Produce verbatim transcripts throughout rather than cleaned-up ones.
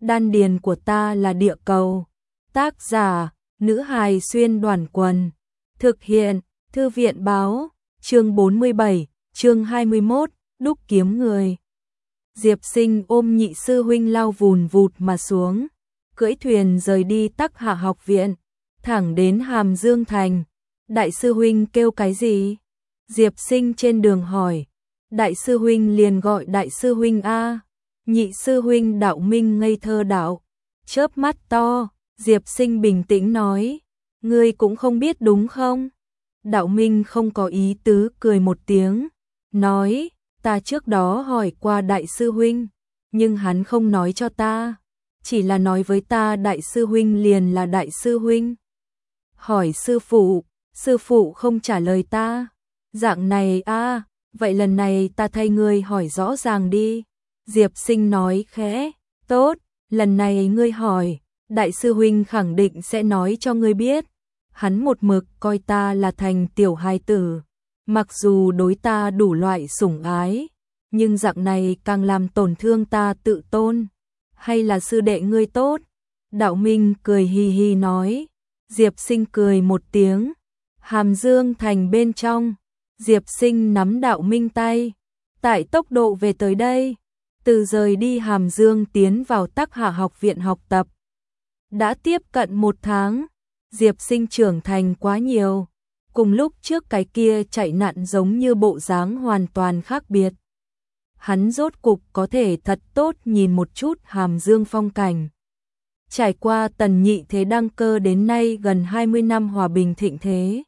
Đan điền của ta là địa cầu. Tác giả, nữ hài xuyên đoàn quần. Thực hiện, thư viện báo, chương bốn mươi bảy, chương hai mươi mốt, đúc kiếm người. Diệp Sinh ôm nhị sư huynh lao vùn vụt mà xuống, cưỡi thuyền rời đi Tắc Hạ học viện, thẳng đến Hàm Dương thành. Đại sư huynh kêu cái gì? Diệp Sinh trên đường hỏi. Đại sư huynh liền gọi đại sư huynh a. Nhị sư huynh Đạo Minh ngây thơ đạo, chớp mắt to. Diệp Sinh bình tĩnh nói, ngươi cũng không biết đúng không? Đạo Minh không có ý tứ cười một tiếng, nói, ta trước đó hỏi qua đại sư huynh, nhưng hắn không nói cho ta, chỉ là nói với ta đại sư huynh liền là đại sư huynh. Hỏi sư phụ, sư phụ không trả lời ta. Dạng này a, vậy lần này ta thay ngươi hỏi rõ ràng đi. Diệp Sinh nói khẽ, tốt, lần này ngươi hỏi, đại sư huynh khẳng định sẽ nói cho ngươi biết. Hắn một mực coi ta là thành tiểu hài tử, mặc dù đối ta đủ loại sủng ái, nhưng dạng này càng làm tổn thương ta tự tôn. Hay là sư đệ ngươi tốt? Đạo Minh cười hì hì nói. Diệp Sinh cười một tiếng. Hàm Dương thành bên trong, Diệp Sinh nắm Đạo Minh tay, tại tốc độ về tới đây, từ rời đi Hàm Dương tiến vào Tắc Hạ học viện học tập. Đã tiếp cận một tháng, Diệp Sinh trưởng thành quá nhiều, cùng lúc trước cái kia chạy nạn giống như bộ dáng hoàn toàn khác biệt. Hắn rốt cục có thể thật tốt nhìn một chút Hàm Dương phong cảnh. Trải qua tần nhị thế đăng cơ đến nay gần hai mươi năm hòa bình thịnh thế.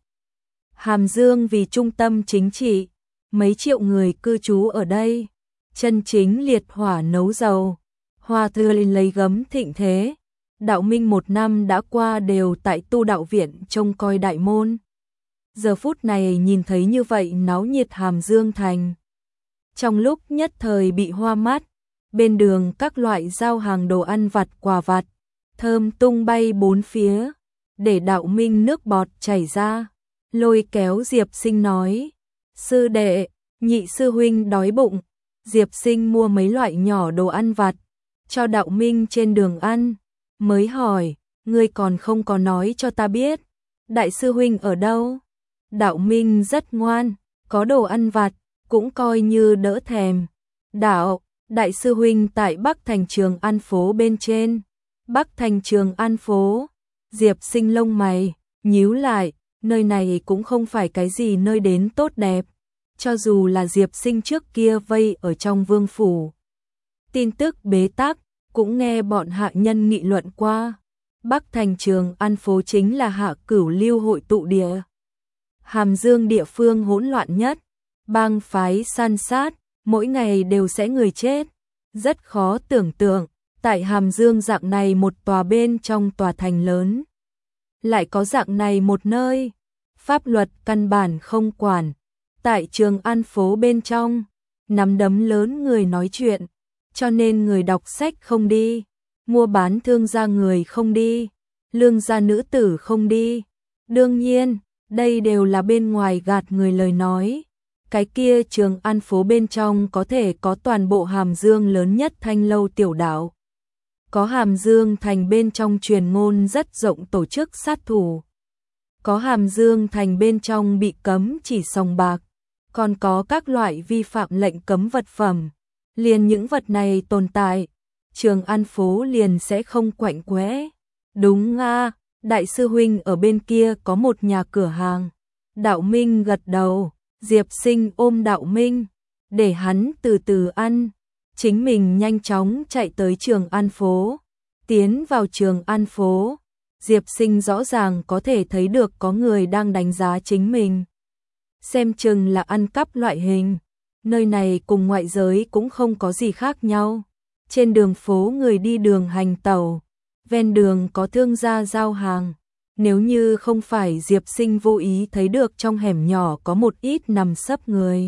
Hàm Dương vì trung tâm chính trị, mấy triệu người cư trú ở đây, chân chính liệt hỏa nấu dầu, hoa thừa lấy gấm thịnh thế. Đạo Minh một năm đã qua đều tại tu đạo viện trông coi đại môn. Giờ phút này nhìn thấy như vậy náo nhiệt Hàm Dương thành, trong lúc nhất thời bị hoa mắt. Bên đường các loại giao hàng đồ ăn vặt quà vặt, thơm tung bay bốn phía, để Đạo Minh nước bọt chảy ra, lôi kéo Diệp Sinh nói, sư đệ, nhị sư huynh đói bụng. Diệp Sinh mua mấy loại nhỏ đồ ăn vặt, cho Đạo Minh trên đường ăn, mới hỏi, ngươi còn không có nói cho ta biết, đại sư huynh ở đâu? Đạo Minh rất ngoan, có đồ ăn vặt, cũng coi như đỡ thèm. Đạo, đại sư huynh tại Bắc Thành Trường An phố bên trên. Bắc Thành Trường An phố. Diệp Sinh lông mày nhíu lại, nơi này cũng không phải cái gì nơi đến tốt đẹp. Cho dù là Diệp Sinh trước kia vây ở trong vương phủ, tin tức bế tắc, cũng nghe bọn hạ nhân nghị luận qua. Bắc Thành Trường An phố chính là hạ cửu lưu hội tụ địa. Hàm Dương địa phương hỗn loạn nhất, bang phái san sát, mỗi ngày đều sẽ người chết. Rất khó tưởng tượng, tại Hàm Dương dạng này một tòa bên trong tòa thành lớn, lại có dạng này một nơi, pháp luật căn bản không quản. Tại Trường An phố bên trong, nắm đấm lớn người nói chuyện, cho nên người đọc sách không đi, mua bán thương gia người không đi, lương gia nữ tử không đi. Đương nhiên, đây đều là bên ngoài gạt người lời nói. Cái kia Trường An phố bên trong có thể có toàn bộ Hàm Dương lớn nhất thanh lâu tiểu đảo. Có Hàm Dương thành bên trong truyền ngôn rất rộng tổ chức sát thủ. Có Hàm Dương thành bên trong bị cấm chỉ sòng bạc. Còn có các loại vi phạm lệnh cấm vật phẩm. Liền những vật này tồn tại, Trường An phố liền sẽ không quạnh quẽ. Đúng a, đại sư huynh ở bên kia có một nhà cửa hàng. Đạo Minh gật đầu. Diệp Sinh ôm Đạo Minh, để hắn từ từ ăn. Chính mình nhanh chóng chạy tới Trường An phố. Tiến vào Trường An phố, Diệp Sinh rõ ràng có thể thấy được có người đang đánh giá chính mình. Xem chừng là ăn cắp loại hình. Nơi này cùng ngoại giới cũng không có gì khác nhau. Trên đường phố người đi đường hành tẩu, ven đường có thương gia giao hàng. Nếu như không phải Diệp Sinh vô ý thấy được trong hẻm nhỏ có một ít nằm sấp người,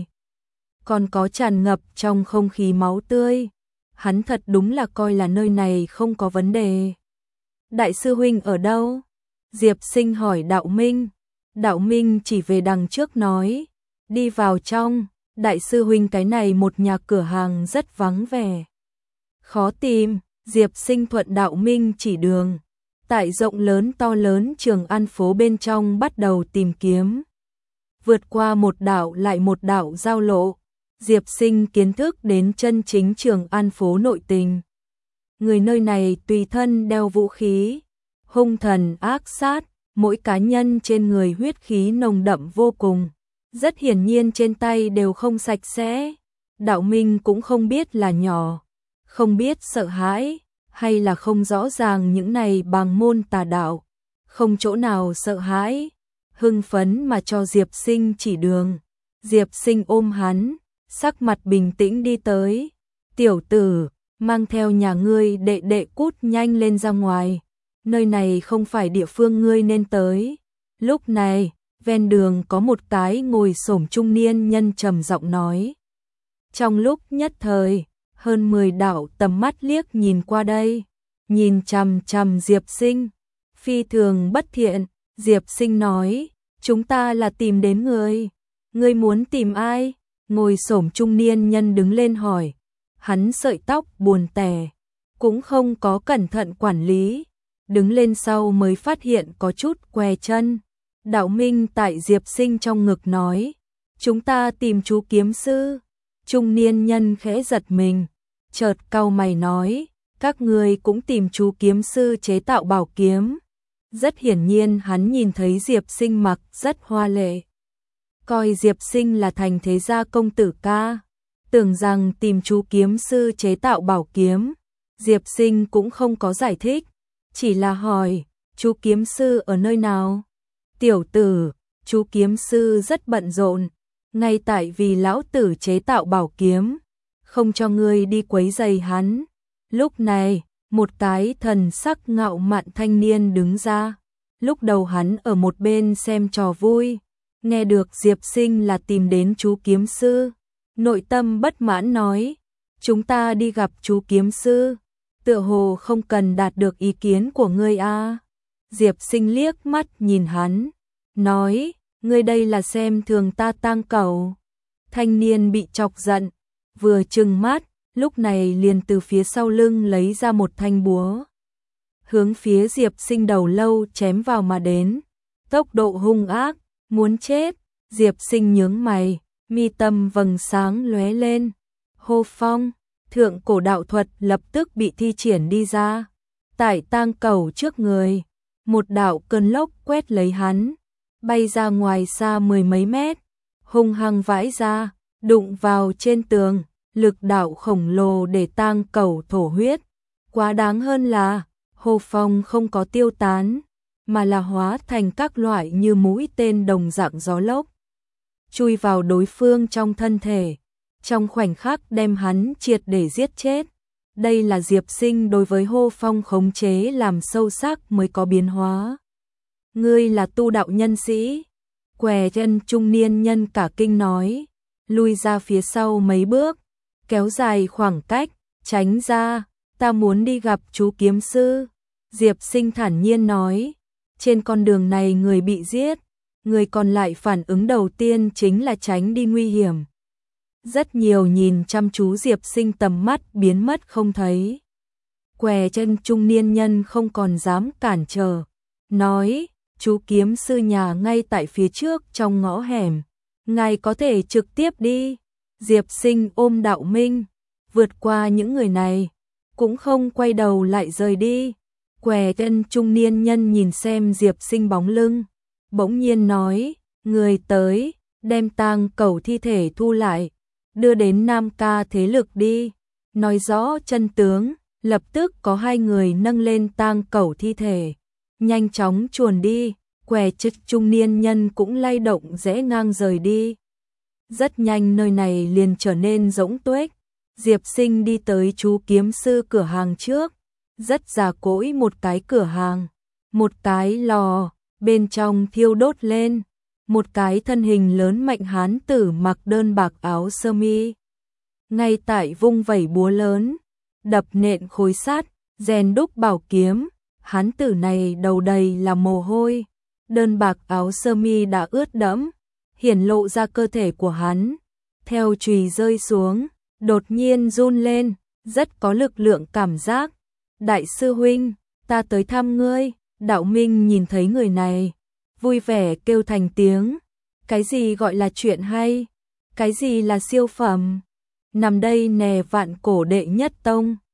còn có tràn ngập trong không khí máu tươi, hắn thật đúng là coi là nơi này không có vấn đề. Đại sư huynh ở đâu? Diệp Sinh hỏi Đạo Minh. Đạo Minh chỉ về đằng trước nói, đi vào trong, đại sư huynh cái này một nhà cửa hàng rất vắng vẻ, khó tìm. Diệp Sinh thuận Đạo Minh chỉ đường, tại rộng lớn to lớn Trường An phố bên trong bắt đầu tìm kiếm. Vượt qua một đảo lại một đảo giao lộ, Diệp Sinh kiến thức đến chân chính Trường An phố nội tình. Người nơi này tùy thân đeo vũ khí, hung thần ác sát, mỗi cá nhân trên người huyết khí nồng đậm vô cùng. Rất hiển nhiên trên tay đều không sạch sẽ. Đạo Minh cũng không biết là nhỏ, không biết sợ hãi, hay là không rõ ràng những này bàng môn tà đạo. Không chỗ nào sợ hãi, hưng phấn mà cho Diệp Sinh chỉ đường. Diệp Sinh ôm hắn, sắc mặt bình tĩnh đi tới. Tiểu tử, mang theo nhà ngươi đệ đệ cút nhanh lên ra ngoài. Nơi này không phải địa phương ngươi nên tới. Lúc này, ven đường có một cái ngồi xổm trung niên nhân trầm giọng nói. Trong lúc nhất thời, hơn mười đạo tầm mắt liếc nhìn qua đây, nhìn chằm chằm Diệp Sinh, phi thường bất thiện. Diệp Sinh nói, chúng ta là tìm đến người. Ngươi muốn tìm ai? Ngồi xổm trung niên nhân đứng lên hỏi. Hắn sợi tóc buồn tẻ, cũng không có cẩn thận quản lý, đứng lên sau mới phát hiện có chút què chân. Đạo Minh tại Diệp Sinh trong ngực nói, chúng ta tìm chú kiếm sư. Trung niên nhân khẽ giật mình, chợt cau mày nói, các ngươi cũng tìm chú kiếm sư chế tạo bảo kiếm. Rất hiển nhiên hắn nhìn thấy Diệp Sinh mặc rất hoa lệ, coi Diệp Sinh là thành thế gia công tử ca, tưởng rằng tìm chú kiếm sư chế tạo bảo kiếm. Diệp Sinh cũng không có giải thích, chỉ là hỏi, chú kiếm sư ở nơi nào? Tiểu tử, chú kiếm sư rất bận rộn, ngay tại vì lão tử chế tạo bảo kiếm, không cho ngươi đi quấy rầy hắn. Lúc này, một cái thần sắc ngạo mạn thanh niên đứng ra. Lúc đầu hắn ở một bên xem trò vui, nghe được Diệp Sinh là tìm đến chú kiếm sư, nội tâm bất mãn nói, chúng ta đi gặp chú kiếm sư, tựa hồ không cần đạt được ý kiến của ngươi a. Diệp Sinh liếc mắt nhìn hắn, nói, ngươi đây là xem thường ta Tang Cẩu. Thanh niên bị chọc giận, vừa trừng mắt, lúc này liền từ phía sau lưng lấy ra một thanh búa, hướng phía Diệp Sinh đầu lâu chém vào mà đến, tốc độ hung ác, muốn chết. Diệp Sinh nhướng mày, mi tâm vầng sáng lóe lên, hô phong, thượng cổ đạo thuật lập tức bị thi triển đi ra. Tại Tang Cẩu trước người, một đạo cơn lốc quét lấy hắn, bay ra ngoài xa mười mấy mét, hung hăng vãi ra, đụng vào trên tường, lực đạo khổng lồ để Tang Cẩu thổ huyết. Quá đáng hơn là, hồ phong không có tiêu tán, mà là hóa thành các loại như mũi tên đồng dạng gió lốc, chui vào đối phương trong thân thể, trong khoảnh khắc đem hắn triệt để giết chết. Đây là Diệp Sinh đối với hô phong khống chế làm sâu sắc mới có biến hóa. Ngươi là tu đạo nhân sĩ? Què chân trung niên nhân cả kinh nói, lui ra phía sau mấy bước, kéo dài khoảng cách, tránh ra, ta muốn đi gặp chú kiếm sư. Diệp Sinh thản nhiên nói, trên con đường này người bị giết, người còn lại phản ứng đầu tiên chính là tránh đi nguy hiểm. Rất nhiều nhìn chăm chú Diệp Sinh tầm mắt biến mất không thấy. Què chân trung niên nhân không còn dám cản trở, nói, chú kiếm sư nhà ngay tại phía trước trong ngõ hẻm, ngài có thể trực tiếp đi. Diệp Sinh ôm Đạo Minh, vượt qua những người này, cũng không quay đầu lại rời đi. Què chân trung niên nhân nhìn xem Diệp Sinh bóng lưng, bỗng nhiên nói, người tới, đem Tang Cẩu thi thể thu lại, đưa đến Nam Ca thế lực đi. Nói rõ chân tướng, lập tức có hai người nâng lên Tang Cẩu thi thể, nhanh chóng chuồn đi. Què chức trung niên nhân cũng lay động rẽ ngang rời đi. Rất nhanh nơi này liền trở nên rỗng tuếch. Diệp Sinh đi tới chú kiếm sư cửa hàng trước, rất già cỗi một cái cửa hàng, một cái lò, bên trong thiêu đốt lên, một cái thân hình lớn mạnh hán tử mặc đơn bạc áo sơ mi, ngay tại vung vẩy búa lớn, đập nện khối sắt, rèn đúc bảo kiếm. Hán tử này đầu đầy là mồ hôi, đơn bạc áo sơ mi đã ướt đẫm, hiển lộ ra cơ thể của hắn, theo chùy rơi xuống, đột nhiên run lên, rất có lực lượng cảm giác. Đại sư huynh, ta tới thăm ngươi. Đạo Minh nhìn thấy người này, vui vẻ kêu thành tiếng. Cái gì gọi là chuyện hay? Cái gì là siêu phẩm? Nằm đây nè, vạn cổ đệ nhất tông.